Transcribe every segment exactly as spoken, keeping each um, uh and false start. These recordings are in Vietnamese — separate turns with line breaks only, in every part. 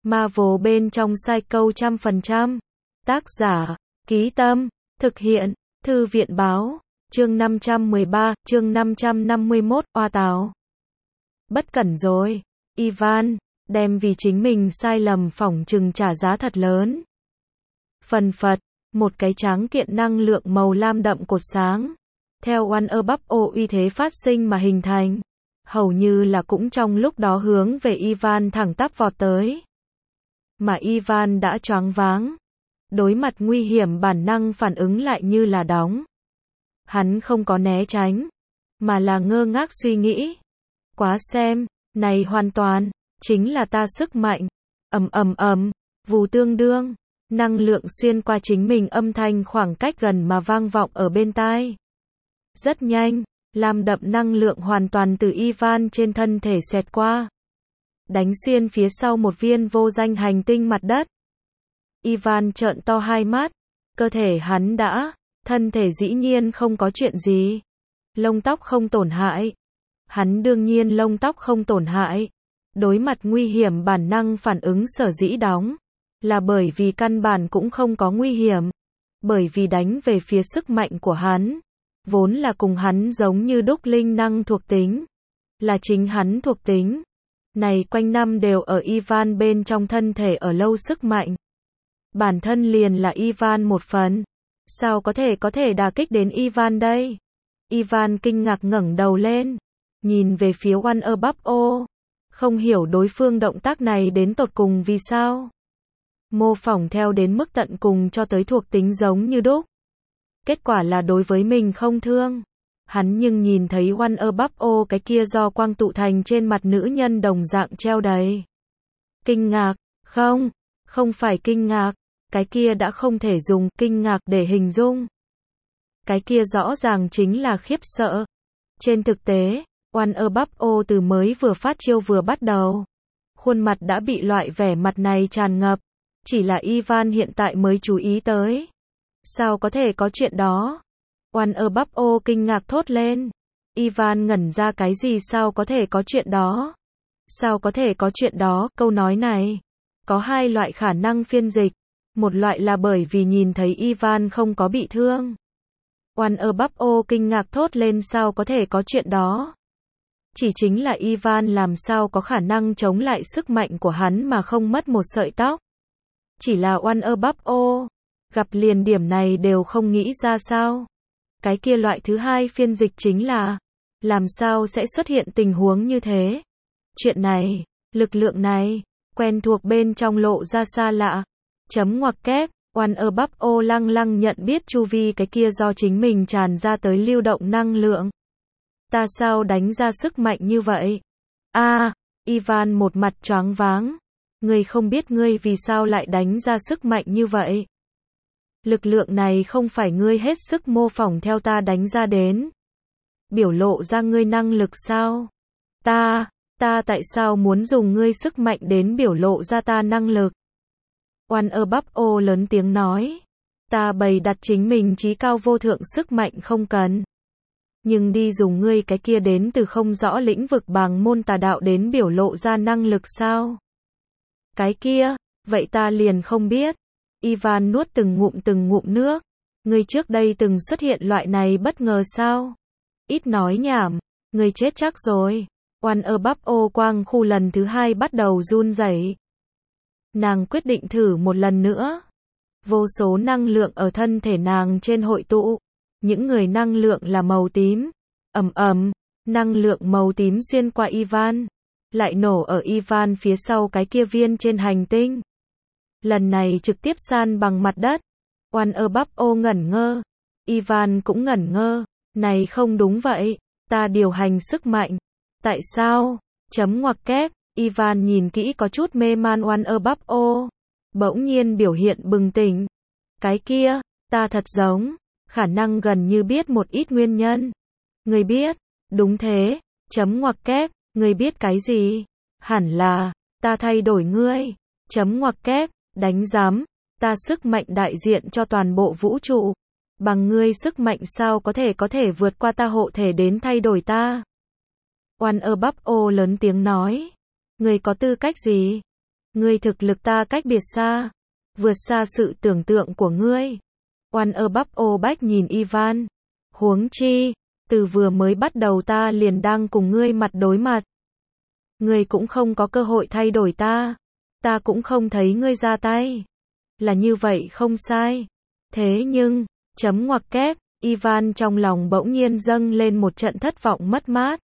Marvel bên trong sai câu trăm phần trăm. Tác giả, Ký Tâm, thực hiện, Thư viện báo, chương năm trăm mười ba, chương năm trăm năm mươi mốt, oa táo. Bất cẩn rồi, Ivan, đem vì chính mình sai lầm phỏng chừng trả giá thật lớn. Phần phật, một cái tráng kiện năng lượng màu lam đậm cột sáng, theo One Above All uy thế phát sinh mà hình thành, hầu như là cũng trong lúc đó hướng về Ivan thẳng tắp vọt tới. Mà Ivan đã choáng váng, đối mặt nguy hiểm bản năng phản ứng lại như là đóng. Hắn không có né tránh, mà là ngơ ngác suy nghĩ. Quá xem, này hoàn toàn, chính là ta sức mạnh. Ầm ầm ầm, vù tương đương, năng lượng xuyên qua chính mình âm thanh khoảng cách gần mà vang vọng ở bên tai. Rất nhanh, lam đậm năng lượng hoàn toàn từ Ivan trên thân thể xẹt qua, đánh xuyên phía sau một viên vô danh hành tinh mặt đất. Ivan trợn to hai mắt, cơ thể hắn đã, thân thể dĩ nhiên không có chuyện gì. Lông tóc không tổn hại. Hắn đương nhiên lông tóc không tổn hại. Đối mặt nguy hiểm bản năng phản ứng sở dĩ đóng, là bởi vì căn bản cũng không có nguy hiểm. Bởi vì đánh về phía sức mạnh của hắn, vốn là cùng hắn giống như đúc linh năng thuộc tính. Là chính hắn thuộc tính. Này quanh năm đều ở Ivan bên trong thân thể ở lâu sức mạnh. Bản thân liền là Ivan một phần. Sao có thể có thể đả kích đến Ivan đây? Ivan kinh ngạc ngẩng đầu lên, nhìn về phía One Above All, không hiểu đối phương động tác này đến tột cùng vì sao. Mô phỏng theo đến mức tận cùng cho tới thuộc tính giống như đúc. Kết quả là đối với mình không thương. Hắn nhưng nhìn thấy One Above All cái kia do quang tụ thành trên mặt nữ nhân đồng dạng treo đầy. Kinh ngạc, không, không phải kinh ngạc. Cái kia đã không thể dùng kinh ngạc để hình dung. Cái kia rõ ràng chính là khiếp sợ. Trên thực tế, One Above All từ mới vừa phát chiêu vừa bắt đầu, khuôn mặt đã bị loại vẻ mặt này tràn ngập. Chỉ là Ivan hiện tại mới chú ý tới. Sao có thể có chuyện đó? One Above All kinh ngạc thốt lên. Ivan ngẩn ra cái gì sao có thể có chuyện đó? Sao có thể có chuyện đó? Câu nói này có hai loại khả năng phiên dịch. Một loại là bởi vì nhìn thấy Ivan không có bị thương. One Above All kinh ngạc thốt lên sao có thể có chuyện đó. Chỉ chính là Ivan làm sao có khả năng chống lại sức mạnh của hắn mà không mất một sợi tóc. Chỉ là One Above All, gặp liền điểm này đều không nghĩ ra sao. Cái kia loại thứ hai phiên dịch chính là, làm sao sẽ xuất hiện tình huống như thế. Chuyện này, lực lượng này, quen thuộc bên trong lộ ra xa lạ. Chấm ngoặc kép, One Above All lăng lăng nhận biết chu vi cái kia do chính mình tràn ra tới lưu động năng lượng. Ta sao đánh ra sức mạnh như vậy? A, à, Ivan một mặt choáng váng. Ngươi không biết ngươi vì sao lại đánh ra sức mạnh như vậy? Lực lượng này không phải ngươi hết sức mô phỏng theo ta đánh ra đến. Biểu lộ ra ngươi năng lực sao? Ta, ta tại sao muốn dùng ngươi sức mạnh đến biểu lộ ra ta năng lực? One Above All lớn tiếng nói. Ta bày đặt chính mình chí cao vô thượng sức mạnh không cần. Nhưng đi dùng ngươi cái kia đến từ không rõ lĩnh vực bằng môn tà đạo đến biểu lộ ra năng lực sao? Cái kia, vậy ta liền không biết. Ivan nuốt từng ngụm từng ngụm nước. Ngươi trước đây từng xuất hiện loại này bất ngờ sao? Ít nói nhảm, ngươi chết chắc rồi. One Above All quang khu lần thứ hai bắt đầu run rẩy. Nàng quyết định thử một lần nữa. Vô số năng lượng ở thân thể nàng trên hội tụ. Những người năng lượng là màu tím. Ầm ầm, năng lượng màu tím xuyên qua Ivan, lại nổ ở Ivan phía sau cái kia viên trên hành tinh. Lần này trực tiếp san bằng mặt đất. One Above All ngẩn ngơ. Ivan cũng ngẩn ngơ. Này không đúng vậy. Ta điều hành sức mạnh. Tại sao? Chấm ngoặc kép. Ivan nhìn kỹ có chút mê man One Above All. Bỗng nhiên biểu hiện bừng tỉnh. Cái kia, ta thật giống, khả năng gần như biết một ít nguyên nhân. Người biết, đúng thế, chấm ngoặc kép, người biết cái gì? Hẳn là, ta thay đổi ngươi, chấm ngoặc kép, đánh giám, ta sức mạnh đại diện cho toàn bộ vũ trụ. Bằng ngươi sức mạnh sao có thể có thể vượt qua ta hộ thể đến thay đổi ta? One Above All lớn tiếng nói. Người có tư cách gì? Ngươi thực lực ta cách biệt xa, vượt xa sự tưởng tượng của ngươi. Oan ơ bắp ô bách nhìn Ivan. Huống chi, từ vừa mới bắt đầu ta liền đang cùng ngươi mặt đối mặt. Ngươi cũng không có cơ hội thay đổi ta. Ta cũng không thấy ngươi ra tay. Là như vậy không sai. Thế nhưng, chấm ngoặc kép, Ivan trong lòng bỗng nhiên dâng lên một trận thất vọng mất mát.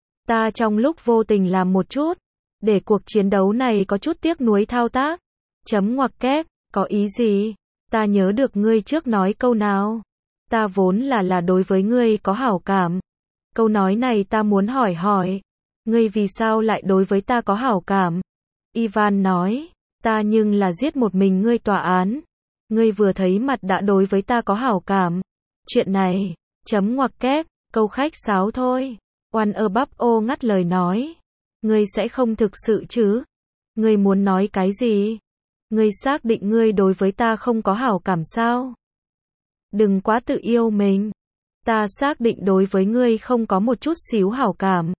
Ta trong lúc vô tình làm một chút, để cuộc chiến đấu này có chút tiếc nuối thao tác. Chấm ngoặc kép, có ý gì? Ta nhớ được ngươi trước nói câu nào. Ta vốn là là đối với ngươi có hảo cảm. Câu nói này ta muốn hỏi hỏi. Ngươi vì sao lại đối với ta có hảo cảm? Ivan nói, ta nhưng là giết một mình ngươi tòa án. Ngươi vừa thấy mặt đã đối với ta có hảo cảm. Chuyện này, chấm ngoặc kép, câu khách sáo thôi. Oan ơ bắp ô ngắt lời nói. Ngươi sẽ không thực sự chứ? Ngươi muốn nói cái gì? Ngươi xác định ngươi đối với ta không có hảo cảm sao? Đừng quá tự yêu mình. Ta xác định đối với ngươi không có một chút xíu hảo cảm.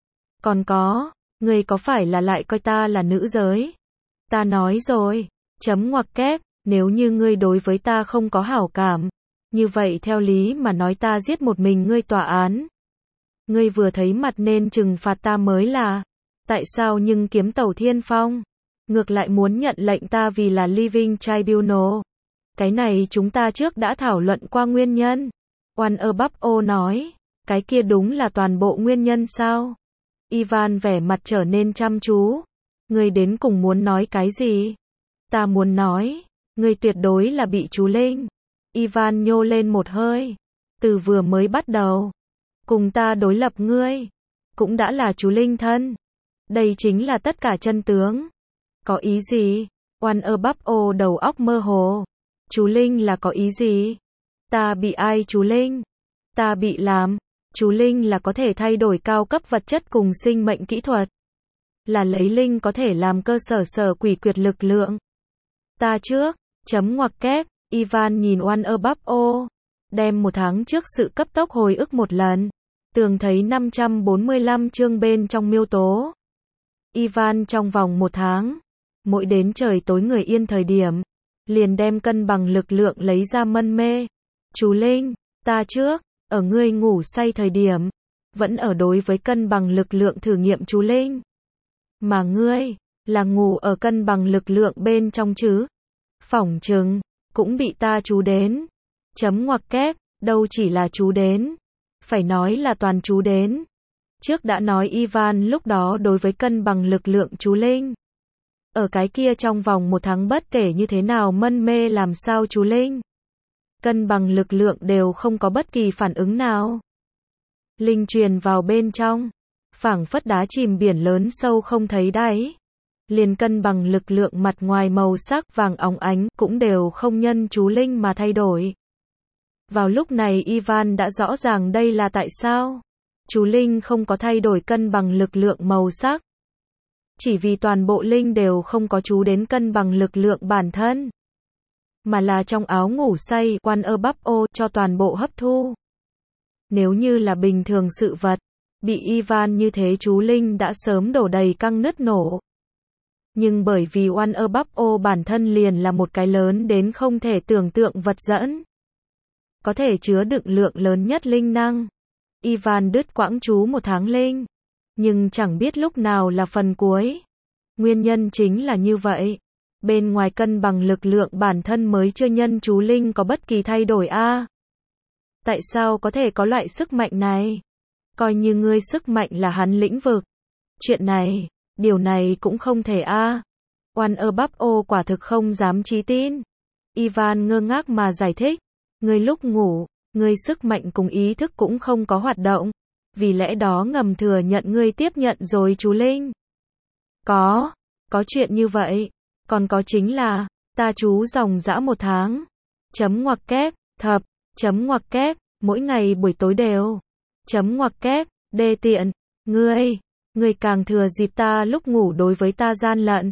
Còn có, ngươi có phải là lại coi ta là nữ giới? Ta nói rồi, chấm ngoặc kép, nếu như ngươi đối với ta không có hảo cảm, như vậy theo lý mà nói ta giết một mình ngươi tòa án. Ngươi vừa thấy mặt nên trừng phạt ta mới là. Tại sao nhưng kiếm tẩu thiên phong? Ngược lại muốn nhận lệnh ta vì là living tribunal. Cái này chúng ta trước đã thảo luận qua nguyên nhân. Oan ơ bắp ô nói. Cái kia đúng là toàn bộ nguyên nhân sao? Ivan vẻ mặt trở nên chăm chú. Ngươi đến cùng muốn nói cái gì? Ta muốn nói. Ngươi tuyệt đối là bị chú Linh. Ivan nhô lên một hơi. Từ vừa mới bắt đầu. Cùng ta đối lập ngươi. Cũng đã là chú Linh thân. Đây chính là tất cả chân tướng. Có ý gì? Oan ơ bắp ô đầu óc mơ hồ. Chú Linh là có ý gì? Ta bị ai chú Linh? Ta bị làm. Chú Linh là có thể thay đổi cao cấp vật chất cùng sinh mệnh kỹ thuật. Là lấy Linh có thể làm cơ sở sở quỷ quyệt lực lượng. Ta trước, chấm ngoặc kép, Ivan nhìn oan ơ bắp ô. Đem một tháng trước sự cấp tốc hồi ức một lần. Tường thấy năm trăm bốn mươi lăm chương bên trong miêu tố. Ivan trong vòng một tháng, mỗi đến trời tối người yên thời điểm, liền đem cân bằng lực lượng lấy ra mân mê. Chú Linh, ta trước, ở ngươi ngủ say thời điểm, vẫn ở đối với cân bằng lực lượng thử nghiệm chú Linh. Mà ngươi, là ngủ ở cân bằng lực lượng bên trong chứ. Phỏng chừng, cũng bị ta chú đến. Chấm ngoặc kép, đâu chỉ là chú đến. Phải nói là toàn chú đến. Trước đã nói Ivan lúc đó đối với cân bằng lực lượng chú Linh. Ở cái kia trong vòng một tháng bất kể như thế nào mân mê làm sao chú Linh. Cân bằng lực lượng đều không có bất kỳ phản ứng nào. Linh truyền vào bên trong. Phảng phất đá chìm biển lớn sâu không thấy đáy. Liền cân bằng lực lượng mặt ngoài màu sắc vàng óng ánh cũng đều không nhân chú Linh mà thay đổi. Vào lúc này Ivan đã rõ ràng đây là tại sao. Chú Linh không có thay đổi cân bằng lực lượng màu sắc. Chỉ vì toàn bộ Linh đều không có chú đến cân bằng lực lượng bản thân. Mà là trong áo ngủ say, oan ơ bắp ô, cho toàn bộ hấp thu. Nếu như là bình thường sự vật, bị Ivan như thế chú Linh đã sớm đổ đầy căng nứt nổ. Nhưng bởi vì oan ơ bắp ô bản thân liền là một cái lớn đến không thể tưởng tượng vật dẫn. Có thể chứa đựng lượng lớn nhất linh năng. Ivan đứt quãng chú một tháng Linh. Nhưng chẳng biết lúc nào là phần cuối. Nguyên nhân chính là như vậy. Bên ngoài cân bằng lực lượng bản thân mới chưa nhân chú Linh có bất kỳ thay đổi a. À, tại sao có thể có loại sức mạnh này? Coi như ngươi sức mạnh là hắn lĩnh vực. Chuyện này, điều này cũng không thể a. À. Oan ơ bắp ô quả thực không dám chí tin. Ivan ngơ ngác mà giải thích. Ngươi lúc ngủ, ngươi sức mạnh cùng ý thức cũng không có hoạt động. Vì lẽ đó ngầm thừa nhận ngươi tiếp nhận rồi chú Linh. Có, có chuyện như vậy. Còn có chính là, ta chú dòng dã một tháng. Chấm ngoặc kép, thập, chấm ngoặc kép, mỗi ngày buổi tối đều. Chấm ngoặc kép, đê tiện, ngươi, ngươi càng thừa dịp ta lúc ngủ đối với ta gian lận.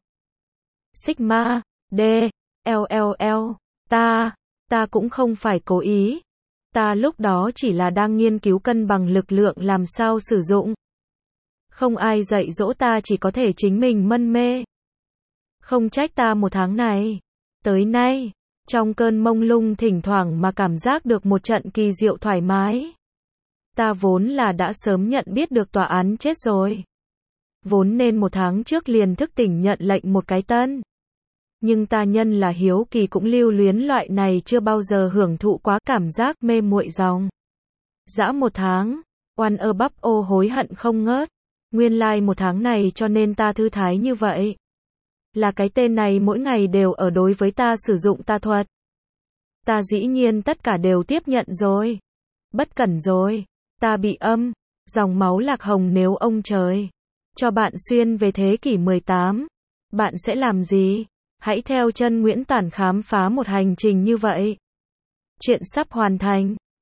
Sigma, D, L L L, ta, ta cũng không phải cố ý. Ta lúc đó chỉ là đang nghiên cứu cân bằng lực lượng làm sao sử dụng. Không ai dạy dỗ ta chỉ có thể chính mình mân mê. Không trách ta một tháng này, tới nay, trong cơn mông lung thỉnh thoảng mà cảm giác được một trận kỳ diệu thoải mái. Ta vốn là đã sớm nhận biết được tòa án chết rồi. Vốn nên một tháng trước liền thức tỉnh nhận lệnh một cái tân. Nhưng ta nhân là hiếu kỳ cũng lưu luyến loại này chưa bao giờ hưởng thụ quá cảm giác mê muội dòng. Dã một tháng, oan ơ bắp ô hối hận không ngớt. Nguyên lai like một tháng này cho nên ta thư thái như vậy. Là cái tên này mỗi ngày đều ở đối với ta sử dụng tà thuật. Ta dĩ nhiên tất cả đều tiếp nhận rồi. Bất cẩn rồi. Ta bị âm. Dòng máu lạc hồng nếu ông trời cho bạn xuyên về thế kỷ mười tám. Bạn sẽ làm gì? Hãy theo chân Nguyễn Tản khám phá một hành trình như vậy. Chuyện sắp hoàn thành.